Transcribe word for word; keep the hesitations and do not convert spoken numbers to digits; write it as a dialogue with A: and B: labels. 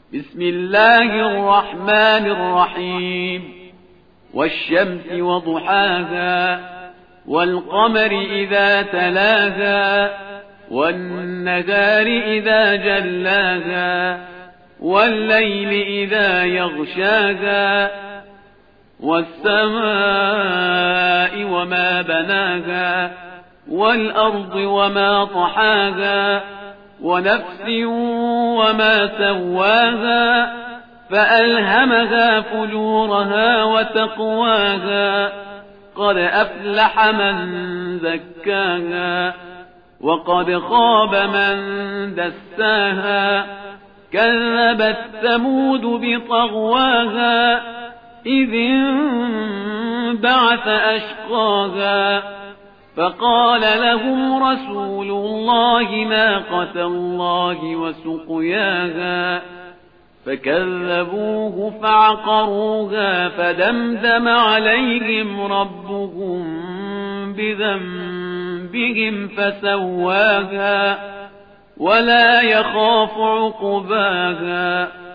A: بسم الله الرحمن الرحيم والشمس وضحاها والقمر إذا تلاها والنهار إذا جلاها والليل إذا يغشاها والسماء وما بناها والأرض وما طحاها ونفس وما سواها فألهمها فجورها وتقواها قد أفلح من زكاها وقد خاب من دساها كذبت ثمود بطغواها إذ انبعث أشقاها فقال لهم رسول الله ناقة الله وسقياها فكذبوه فعقروها فدمدم عليهم ربهم بذنبهم فسواها ولا يخاف عقباها